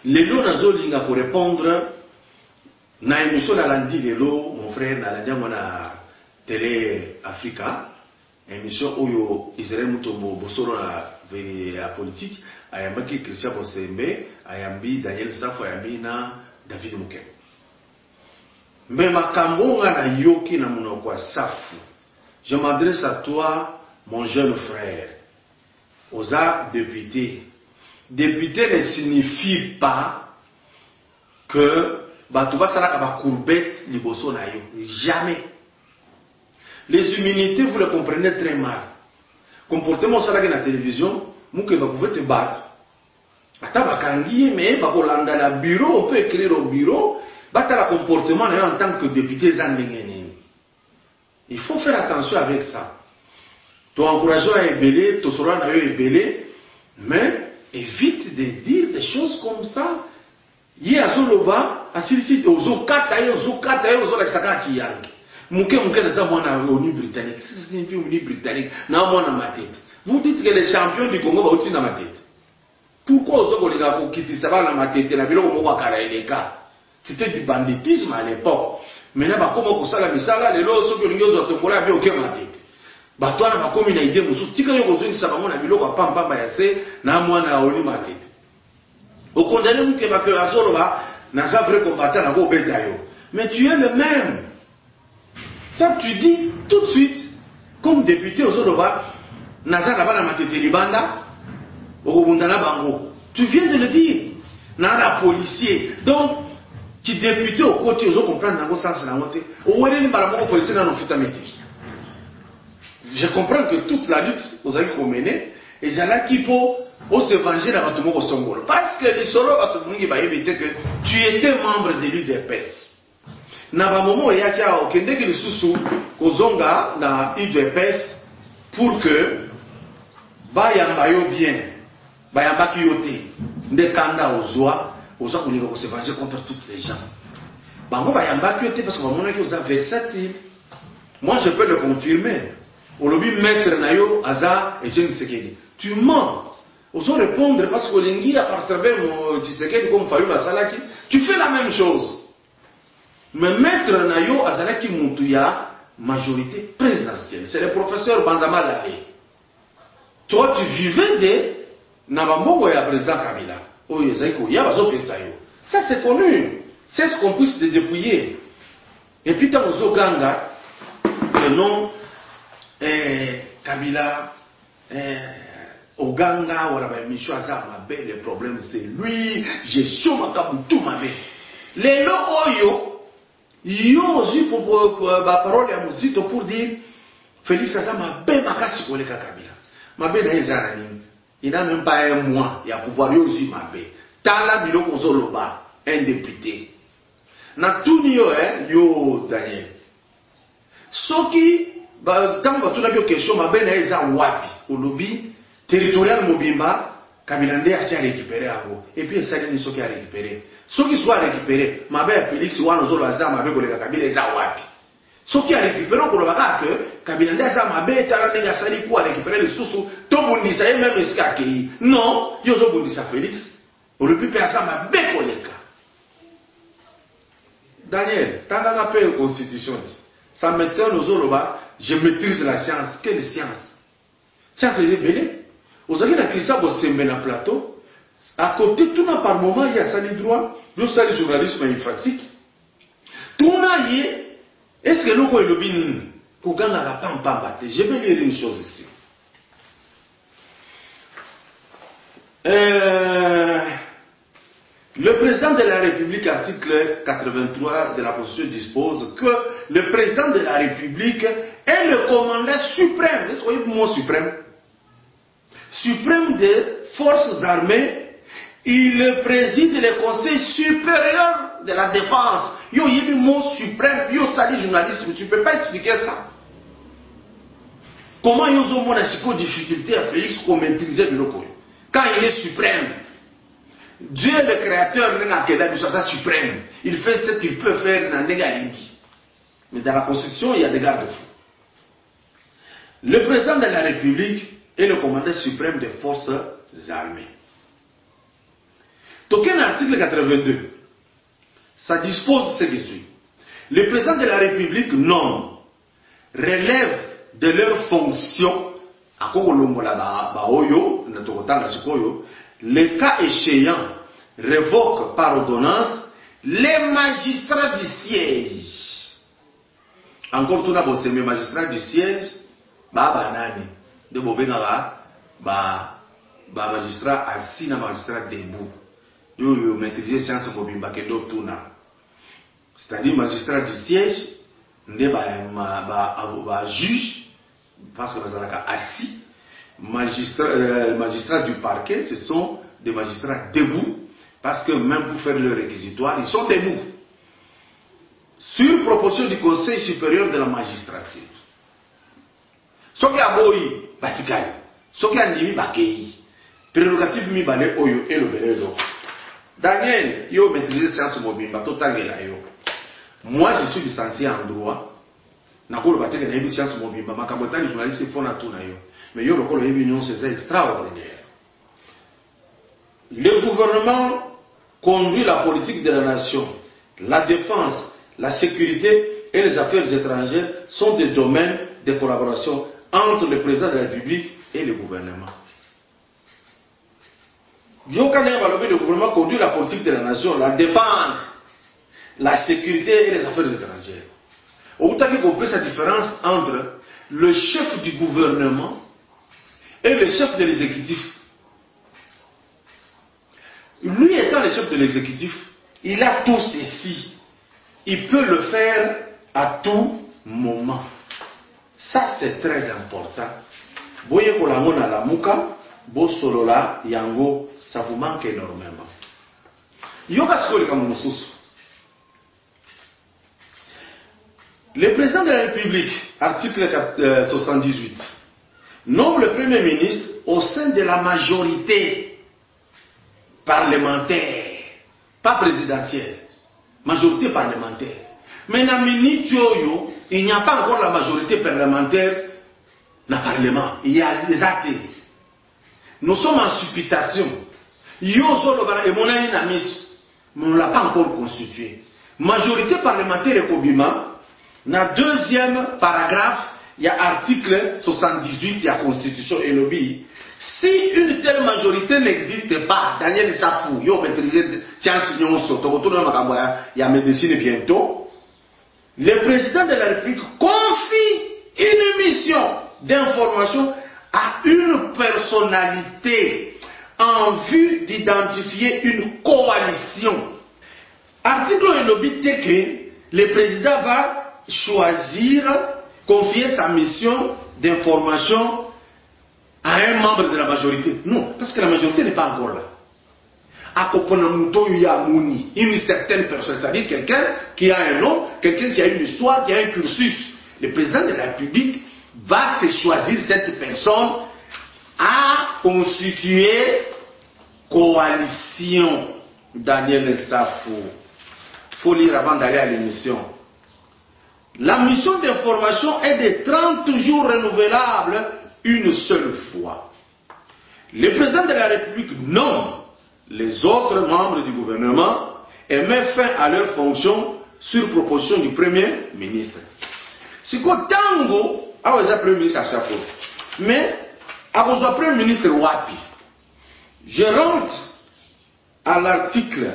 Les lots nazolinga pour répondre. Na émission na lundi lelo, mon frère na lundi mona Télé Africa. Émission Oyo Israël Mutombo Bosoro la politique. Ayambaki Christian Bosembe, ayambi Daniel Safo, ayambi na David Mukem. Mais ma kambonga na yoki na munokwa Safu. Je m'adresse à toi, mon jeune frère. Oza député. Député ne signifie pas que Batouba Salaka va courbette liboso na yo. Jamais. Les immunités, vous le comprenez très mal. Comportement salaka na télévision, mouke va pouvoir te battre. Ata bakangi, mais bakolanda na bureau, on peut écrire au bureau, battre le comportement en tant que député zandengene. Il faut faire attention avec ça. Ton encouragement est belé, ton soran est belé, mais évite de dire des choses comme ça. Yé azoloba, asili ozokata ozola kisaka kiyangi. Mouke neza mwana ONU britannique. C'est signifie ONU britannique. Na mwana matete. Vous dites que les champions du Congo ba uti na matete. Pourquoi ozokolinga ko kitisa ba na matete na biloko moko kala eleka? C'était du banditisme à l'époque. Maintenant bakoma ko sala misala lelo soki olingi ozotombola bi oke matete. Batwana bakomi na idée musu tika yo kozongisa bango na biloko pamba ya se na mwana ONU matete. Au condamné mouke ba ke azoloba na sa vrai combattant na ko beta yo. Mais tu es le même. Ça, tu dis tout de suite, comme député aux Oloba, Nazar Nabana Matete Libanda, au Bundana Bango. Tu viens de le dire. Nara policier. Donc, tu député au côté, aux comprendre dans le sens de la montée. Au Wellen Balamoko policier dans nos futamétiques. Je comprends que toute la lutte, vous avez mené, et j'allais qui pour se venger dans votre mot au Songolo. Parce que les solos, va éviter que tu étais membre de l'UDPS. Na ba momo ya kia okendeki lisusu kozonga na UDPS pour que bayamba yo bien bayamba ki yote ndekanda ozwa kulinga ko se venger contre toutes ces gens bango bayamba ki yote parce que bamona ki oza versatile. Moi je peux le confirmer. Olobi maître na yo aza Etienne Tshisekedi, tu mens. Ozo répondre parce que olingi à partir de Tshisekedi comme Fayulu Salaki, tu fais la même chose. Mais maître Nayo Azalaki Moutuya, majorité présidentielle. C'est le professeur Banzama Laré. Toi, tu vivais de Nabambo et le président Kabila. Ça, c'est connu. C'est ce qu'on puisse te dépouiller. Et puis, dans le Ganga, le nom Kabila, Oganga, Michou Azamabe, le problème c'est lui, j'ai chaud ma tout ma belle. Les lots Oyo, yo aussi pour la parole à Mouzito pour dire Félix Azama ben makasi koleka Kabila. Mabe na ezana nini. Il n'a même pas un mois, il y a pouvoir yo aussi mabe. Tala bilo kozoloba un député. Na tout yo yo Daniel. Soki ba tango tuna yo question mabe na eza wapi olobi territorial mobimba Kabila nde asi a récupéré avant. Et puis ça dit soki a récupéré. Ceux qui soient récupérés, ma belle Félix Ouano Zolo Azam avec le Kabila Zawapi. Ceux qui a récupéré pour le Baka, Kabila Azam avec Talanega Sali pour récupérer les sous, Tobundisa et même Eskaki. Non, Yozo Bundisa Félix. On ne peut pas ça ma belle collègue. Daniel, t'as un appel aux constitutions. Ça m'étonne aux Zoloba, je maîtrise la science. Quelle science? Science est belée. Vous avez la Christa Bosembe na plateau. À côté, tout n'a par moment, il y a ça les droits, il y a le journalisme emphatique. Tout n'a y est-ce que nous, quand le bin, pour gagner la pampa, je vais lire une chose ici. Le président de la République, article 83 de la Constitution, dispose que le président de la République est le commandant suprême. Est-ce que vous voyez le mot suprême? Suprême des forces armées. Il préside le conseil supérieur de la défense. Yo, il y a le mot suprême, yo, sali journalisme, tu ne peux pas expliquer ça. Comment yo, ont une difficulté à Félix pour maîtriser le loco? Quand il est suprême, Dieu le créateur n'est suprême. Il fait ce qu'il peut faire dans l'égalité. Mais dans la Constitution, il y a des garde-fous. Le président de la République est le commandant suprême des forces armées. Token article 82, ça dispose ce qui suit. Le président de la République nomme, relève de leurs fonctions, le cas échéant, révoque par ordonnance les magistrats du siège. Encore tout d'abord, c'est les magistrats du siège, de magistrat assis, magistrat debout. Yo maîtriser science mobimba kendo tuna. C'est-à-dire magistrat du siège, juge, parce que bazalaka assis. Magistrats du parquet, ce sont des magistrats debout, parce que même pour faire le réquisitoire, ils sont debout. Sur proposition du Conseil supérieur de la magistrature. Ce qui a boyi, batikai. Ce qui a nimi bakei. Prérogative mi balé oyo et le belé. Daniel, yo maîtrisé science mobimba, total yo. Moi, je suis licencié en droit. Nakolo bateke na science mobimba, makabotani journaliste fona tuna yo. Mais yo lokolo union c'est extraordinaire. Le gouvernement conduit la politique de la nation. La défense, la sécurité et les affaires étrangères sont des domaines de collaboration entre le président de la République et le gouvernement. Le gouvernement conduit la politique de la nation, la défense, la sécurité et les affaires étrangères. Vous avez compris sa différence entre le chef du gouvernement et le chef de l'exécutif. Lui étant le chef de l'exécutif, il a tout ceci. Il peut le faire à tout moment. Ça c'est très important. Boye kolamona la muka, bo solola yango, ça vous manque énormément. Yoga skoli comme mususu. Le président de la République, article 78, nomme le Premier ministre au sein de la majorité parlementaire, pas présidentielle, majorité parlementaire. Mais dans minute il n'y a pas encore la majorité parlementaire dans le Parlement. Il y a des actes. Nous sommes en supputation. Mais on ne l'a pas encore constitué. Majorité parlementaire et Kobima. Dans le deuxième paragraphe, il y a article 78, il y a Constitution et lobby. Si une telle majorité n'existe pas, Daniel Safou, il y a médecine bientôt, le président de la République confie une mission d'information à une personnalité en vue d'identifier une coalition. Article et lobby dit que le président va choisir, confier sa mission d'information à un membre de la majorité. Non, parce que la majorité n'est pas encore là. À une certaine personne, c'est-à-dire quelqu'un qui a un nom, quelqu'un qui a une histoire, qui a un cursus. Le président de la République va se choisir cette personne à constituer coalition. Daniel Safou. Il faut lire avant d'aller à l'émission. La mission d'information est de 30 jours renouvelable une seule fois. Le président de la République nomme les autres membres du gouvernement et met fin à leurs fonctions sur proposition du Premier ministre. C'est quoi Tango, a le Premier ministre à chaque fois. Mais, à le Premier ministre Wapi, je rentre à l'article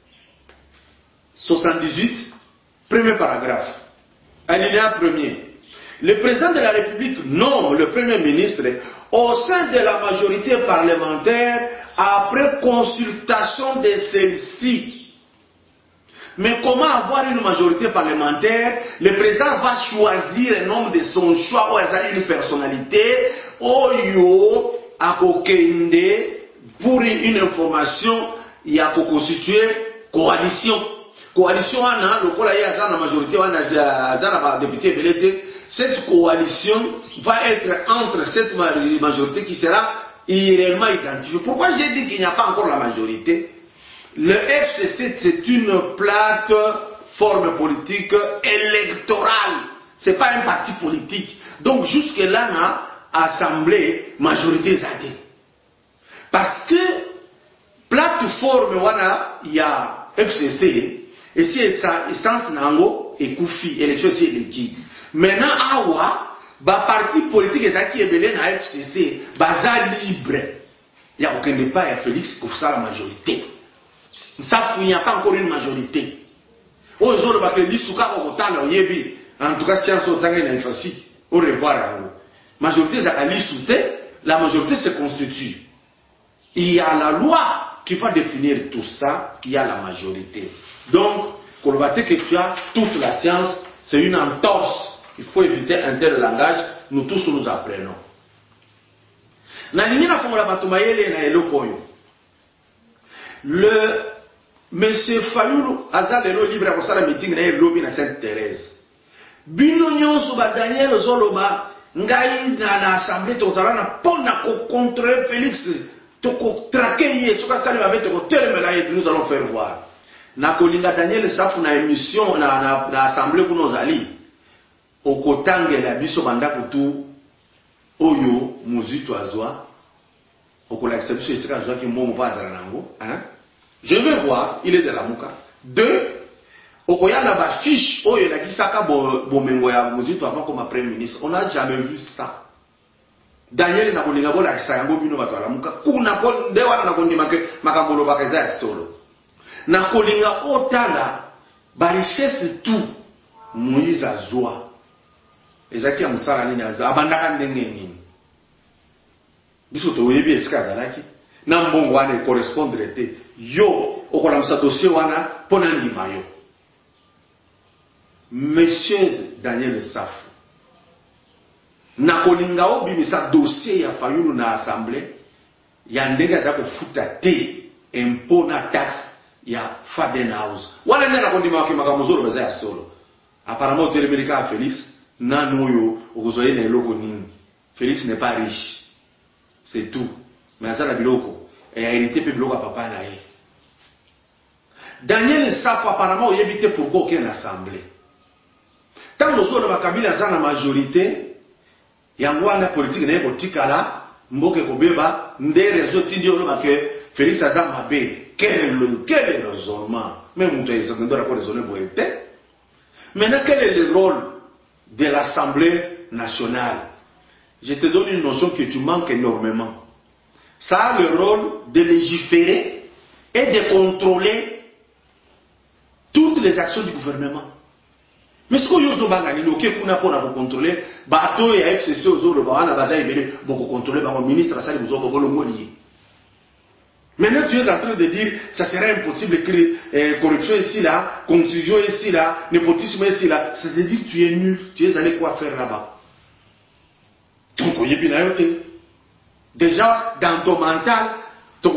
78, premier paragraphe. Alinéa premier. Le président de la République nomme le Premier ministre au sein de la majorité parlementaire après consultation de celle-ci. Mais comment avoir une majorité parlementaire? Le président va choisir un homme de son choix ou une personnalité Oyo Akokende pour une information il y a constituer coalition. Coalition le majorité député. Cette coalition va être entre cette majorité qui sera irréellement identifiée. Pourquoi j'ai dit qu'il n'y a pas encore la majorité? Le FCC c'est une plateforme politique électorale. Ce n'est pas un parti politique. Donc jusque là, on a assemblée majorité zadé. Parce que plateforme wana ya FCC et si sa instance nango ekufi élection si liquide maintenant awa ba parti politique ezaki ebele na FCC baza libre ya kokende pas ya Félix pour ça la majorité ça il n'y a pas encore une majorité aujourd'hui ba que lisuka ko kotala oyebi en tout cas science otanga na facile au revoir majorité za lisuté la majorité se constitue. Il y a la loi qui va définir tout ça, il y a la majorité. Donc, que tu as toute la science, c'est une entorse. Il faut éviter un tel langage, nous tous nous apprenons. Le monsieur Fayoulou Azalelo libre à la meeting na lobby na Sainte-Thérèse. Bino nyonso ba Daniel Zoloba ngai na assemblée tozala na pona ko contre Félix. Nous allons faire voir. Na kolinga Daniel Safu na émission na assemblée kuno zali. Okotange la biso banda kutu oyo muzito azwa. Okola exception isika azwa ki momo bazala nango, hein? Je vais voir, il est de la muka. 2 okoya na ba fiche oyo na kisaka bomengo ya muzito avant comme premier ministre. On n'a jamais vu ça. Daniel na kolinga bola kisango bino bato ala muka kuna ko nde wana na kondima ke makambolo bakeza ya solo na kolinga otala ba richesse tout Moïse azwa ezaki ya musala nini azwa abandaka ndenge nini biso to yebi eskaza laki na mbongo wana correspondre te yo okola musa dossier wana pona ndima yo Monsieur Daniel Safu na kolinga obimisa dossier ya Fayoulou na assemblée ya ndenge za kofuta te impôt na taxe ya Faden House wana ndena kondima ke makamozolo baza ya solo apparemment telemilika à Félix nanu yo okozoye na eloko nini Félix n'est pas riche c'est tout mais azala biloko et a hérité pe biloko papa na ye Daniel Safu apparemment oyebite pourquoi aucune assemblée tant nous sommes na Kabila za na majorité yango wana politique na yeko tikala mboke kobeba ndere zo tindi oloba ke Félix aza mabe quel est le raisonnement même muto yesa ndo rapport raisonner boete maintenant quel est le rôle de l'Assemblée nationale? Je te donne une notion que tu manques énormément. Ça a le rôle de légiférer et de contrôler toutes les actions du gouvernement. Mais ce que vous avez dit, pour contrôler, bateau et FCC aux autres, pour contrôler, le ministre a dit, vous avez. Maintenant, tu es en train de dire, ça serait impossible que corruption ici, là, confusion ici, là, népotisme ici, là. Ça veut dire que tu es nul. Tu es allé quoi faire là-bas? Donc, déjà, dans ton mental, tu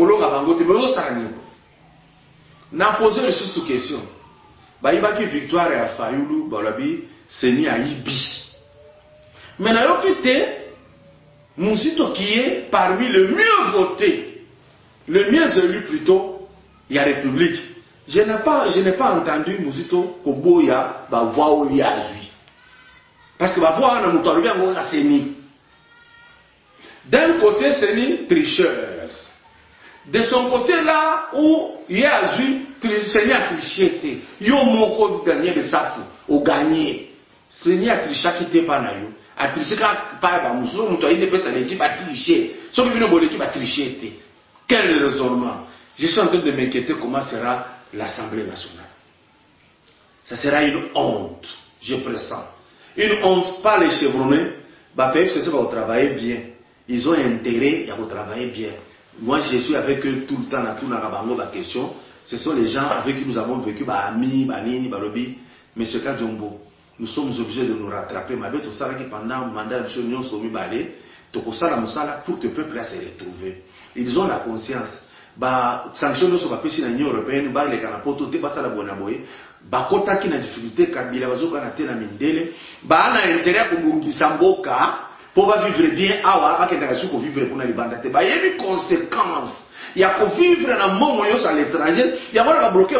as posé une sous-question. Baïbaki victoire à Fayoulou, Balabi, Seni à Ibi. Maintenant, Mousito qui est parmi le mieux voté, le mieux élu plutôt, il y a République. Je n'ai pas entendu Mousito Koboya, voix où il y a Zui. Parce que voix, on a bien à Seni. D'un côté, Seni, tricheurs. De son côté, là où il y a Zui, Seigneur a triché. Yo moko gagné le safu. Au gagné. Seigneur a triché qui t'est pas na yo. A triché pas ba muso muto ide pesa l'équipe a triché. Ce qui vient de l'équipe a triché. Quel est le raisonnement? Je suis en train de m'inquiéter comment sera l'Assemblée nationale. Ça sera une honte. Je pressens. Une honte, pas les chevronnés. Bah, PFCC va travailler bien. Ils ont intérêt à travailler bien. Moi, je suis avec eux tout le temps à tout la question. Ce sont les gens avec qui nous avons vécu, Ami, Banini, Balobi, M. Kadjombo. Nous sommes obligés de nous rattraper. Mais tout ça, pendant le mandat de l'Union Somi Balé, pour que le peuple se retrouve. Ils ont la conscience. Sanctions sur la pêche dans l'Union européenne, les canapotes, tout est la bonne aboye. Kota qui n'a difficulté, Kabila Bazoka na tena mindele, na intérêt pour Bungisamboka, pour vivre bien, pas pour vivre pour les bandes. Il y a une conséquence. Il y a pour vivre dans le monde à l'étranger, il y a bloqué,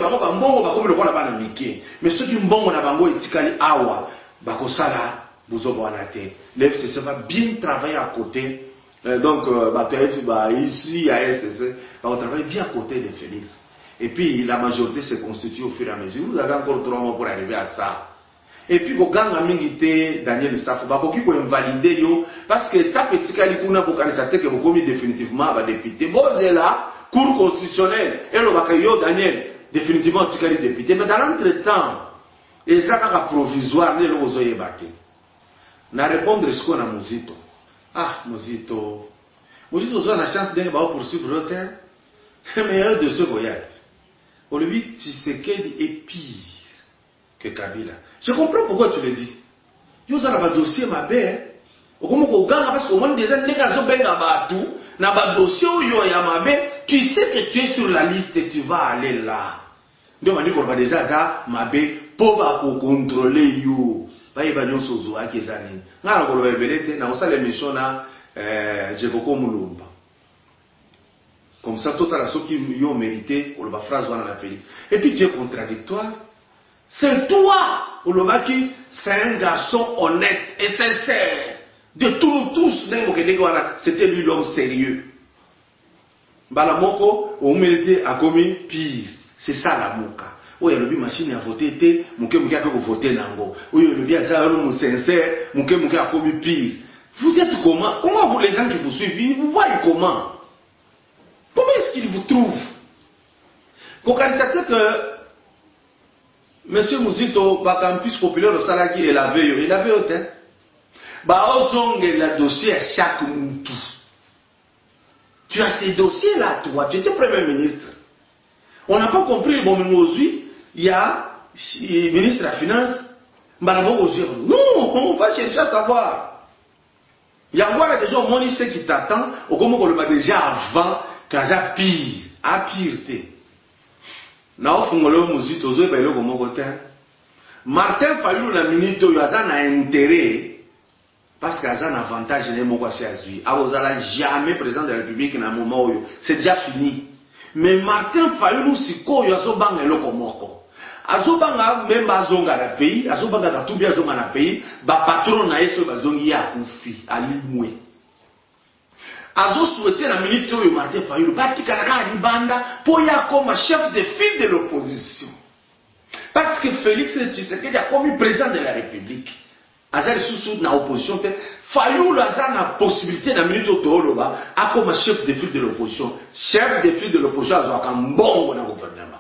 mais ceux qui ont na bango etikali awa, bakosala, l'FCC va bien travailler à côté Donc, ici, à SSC, on travaille bien à côté de Félix. Et puis, la majorité se constitue au fur et à mesure. Vous avez encore 3 mois pour arriver à ça. Et puis, quand on a mis Daniel Safo, il faut invalider, parce que ta petite calicuna pour que vous commis définitivement à député. Bon, c'est là, cour constitutionnelle, et le Daniel, définitivement, tu es député. Mais dans l'entretemps, et ça, c'est provisoire, les lois ont été battues. Na répondre ce qu'on a Mozito. Ah, Mozito. Mozito a la chance d'être poursuivre le terre. Mais un de ce voyage. Au lieu Tshisekedi est pire que Kabila. Je comprends pourquoi tu le dis. Vous avez un dossier ma belle. Parce qu'au moins déjà, les gars ont un dossier où il y a ma belle. Tu sais que tu es sur la liste et tu vas aller là. Donc on dit qu'on va déjà ça, ma belle, pour contrôler you. Comme ça, tout à ceux qui ont mérité, on va phrase dans la pays. Et puis tu es contradictoire. C'est toi, c'est un garçon honnête et sincère. De tous, c'était lui l'homme sérieux. Balamoko, on méritait à commis pire. C'est ça la mouka. Oui, il y a une machine à voter, mouke a voté nango. Oui, il y a un sincère, mouke a commis pire. Vous êtes comment? Comment vous, les gens qui vous suivent, vous voyez comment? Comment est-ce qu'ils vous trouvent? Quand on sait que M. Mouzito, campus populaire au Salaki, il avait autant. Il a dossier à chaque moutou. Tu as ces dossiers-là, toi, tu étais Premier ministre. On n'a pas compris, bon, mais aujourd'hui, il y a le ministre de la Finance, non, on va chercher à savoir. Il y a des gens, au moins, qui t'attendent, au comme on le déjà avant, quand ça pire, à pireté. Martin Fayulu, la ministre, il y a un intérêt, parce qu'il y a un avantage, il n'y a jamais président de la République dans un moment où c'est déjà fini. Mais Martin Fayulu, si il y a un loko azobanga même azonga na pays, azobanga katumbi azonga na pays, ba patron na yeso bazongi ya kufi alimwe. Azo souhaité la minute où Martin Fayulu batika na libanda pour ya comme chef de file de l'opposition. Parce que Félix Tshisekedi a comme président de la République. Azali sous na opposition fait Fayulu a na possibilité na minute où toloba a comme chef de file de l'opposition. Chef de file de l'opposition azo ka mbongo na gouvernement.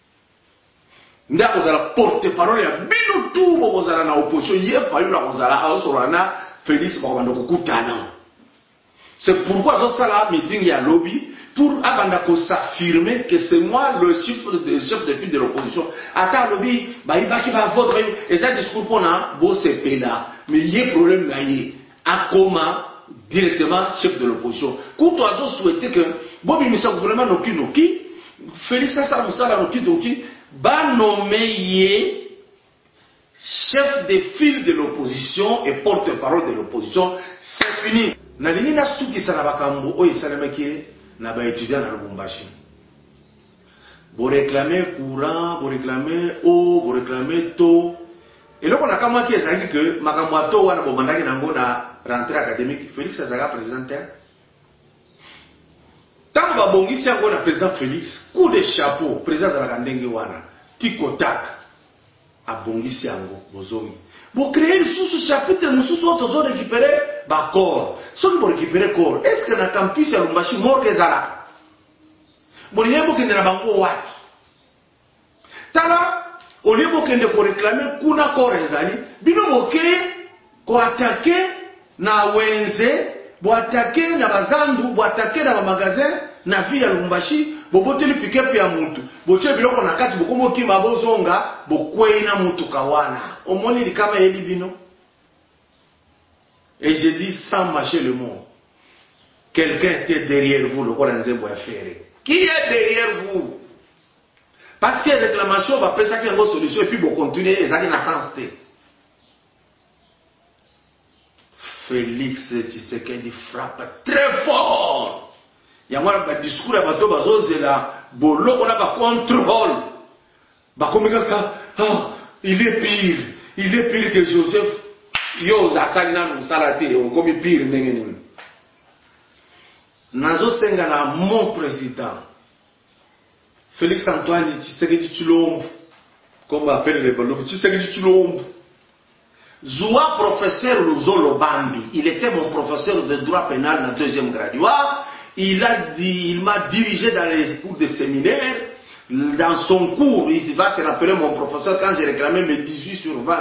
Ndako zala porte-parole ya bino tu bozala na opposition ye Fayulu kozala aosolana Félix bakobanda kokutana. C'est pourquoi je suis là meeting ya lobby pour abanda ko s'affirmer que c'est moi le chef de file de l'opposition. Ata lobby ba ibaki ba vote et ça discours pona bo c'est pela mais yé problème na yé akoma directement chef de l'opposition. Quand tu as souhaité que bobi misa gouvernement noki Félix ça musala noki ba nommé chef de file de l'opposition et porte-parole de l'opposition, c'est fini. Na lingi na suki sana bakambo oyo esalemaki na ba étudiant na Lubumbashi. Vous réclamez courant, vous réclamez eau, vous réclamez taux. Et là on a kamaki ezaki que makambo ato wana bobandaki nango na rentrée académique Félix azaka présidentaire. Tant que babongisi yango na président Félix, coup de chapeau, président azalaka ndenge wana, tikotak abongisi yango bozongi. Vous créez sous chapitre, nous sous autres récupérer ba corps. Ceux qui vont récupérer corps, est-ce que na campus ya Lubumbashi mort ezala? Bon yebo kende na bango wapi? Tala au lieu kende ko réclamer kuna corps ezali, bino boke ko attaquer na wenze, bo attaquer na bazandu, bo attaquer na magasin na ville ya Lubumbashi, bo boteli pick-up ya mutu. Bo che biloko na kati bokomo kima bozonga, bo kwena mutu kawana. Omoni likama yeli bino. Et je dis sans mâcher le mot. Quelqu'un était derrière vous, le quoi nzembo ya ferré. Qui est derrière vous? Parce que réclamation va penser qu'il y a une solution et puis vous continuez et ça n'a sens. Félix Tshisekedi frappe très fort. Il y a un discours à bateau bazozela bolo on a pas contrôle. Ba komeka il est pire que Joseph. Yo za salina no salate on comme pire ndenge. nazo senga na mon président Félix Antoine Tshisekedi Tshilombo, comme appelle les Balobes, Tshisekedi Tshilombo. Zoua professeur Luzolo Bambi, il était mon professeur de droit pénal dans 2e graduat. Il m'a dirigé dans les cours de séminaire. Dans son cours, il va se rappeler mon professeur quand j'ai réclamé mes 18 sur 20.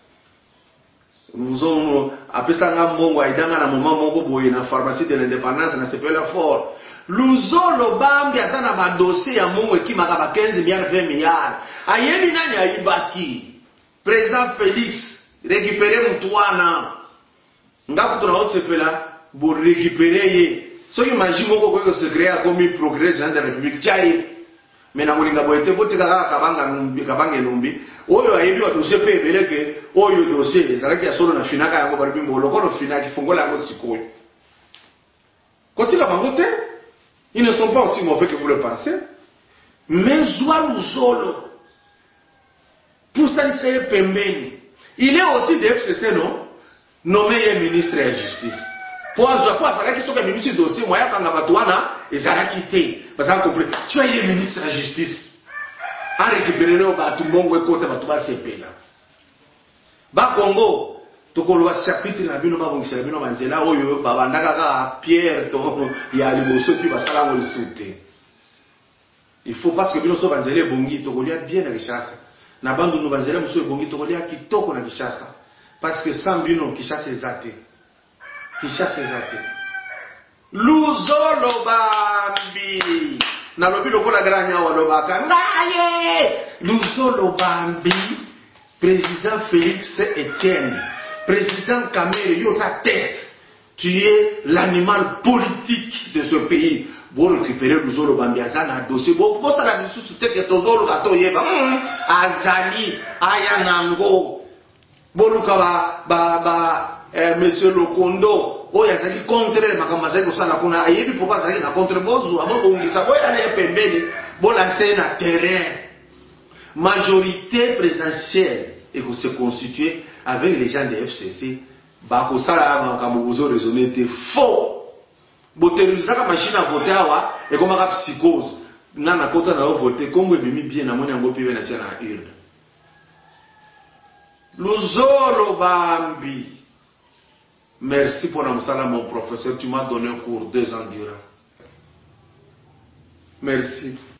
Nous avons appelé ça un moment dans la pharmacie de l'indépendance, dans CPL fort. Luzolo Bambi a un dossier à mon qui m'a 15 milliards, 20 milliards. Ayeli nani aibaki. Président Félix. Récupérer Moutouana. Nga kutuna osepela pour récupérer. So imagine moko ko secret comme procureur général de la République tchaye. Mais na molinga boete bote kaka kabanga numbi. Oyo ayebi wa dossier pe beleke oyo dossier ezalaki ya solo na finaka yango bali bimbo lokolo finaki fongola yango sikoyo. Kotika bangote, ils ne sont pas aussi mauvais que vous le pensez. Mais Zoua Luzolo pour ça il s'est pembeni. Il est aussi de FCC, non? Nommé ministre de la Justice. Pour ça, qui sont ministre de dossier, moi, quand on a et ça a quitté. Parce qu'on comprend. Tu es ministre de la Justice. A récupéré le tout le monde, côté, tout le CP là. Ba Congo, tout le monde chapitre na bino ba bongisa bino manzela oyo ba bandaka Pierre to ya liboso puis ba sala mo lisute. Il faut parce que bino so banzele bongi to kolia bien na Kinshasa. Na bandu no banzela muso ebongi to kolia kitoko na Kinshasa parce que sans bino Kinshasa ezate. Kinshasa ezate. Luzolo Bambi. Na lobi lokola granya wa lobaka. Ngaye! Luzolo Bambi. Président Félix Etienne, président Kamere, yo sa tête, tu es l'animal politique de ce pays. Vous récupérez Luzolo Bambi Azana dossier. Vous ça la dessous tout que Tozolo Gato Yeba. Azali, Ayanango. Boluka Monsieur Lokondo. Oh Yazali contre Makamazai Kosala Kuna. Ayebi pourquoi Zali na contre Bozu. Abo Ungisa. Boya ne pembeni. Bolancer na terrain. Majorité présidentielle et que se constituer avec les gens de FCC, bakosala makambo raisonner était faux. Boteluzaka machine à voter awa et comme la psychose. Nana kota na voter Congo ebimi bien na moni yango pibe na tia na urne. Luzolo Bambi. Merci pour la musala mon professeur, tu m'as donné un cours 2 ans durant. Merci.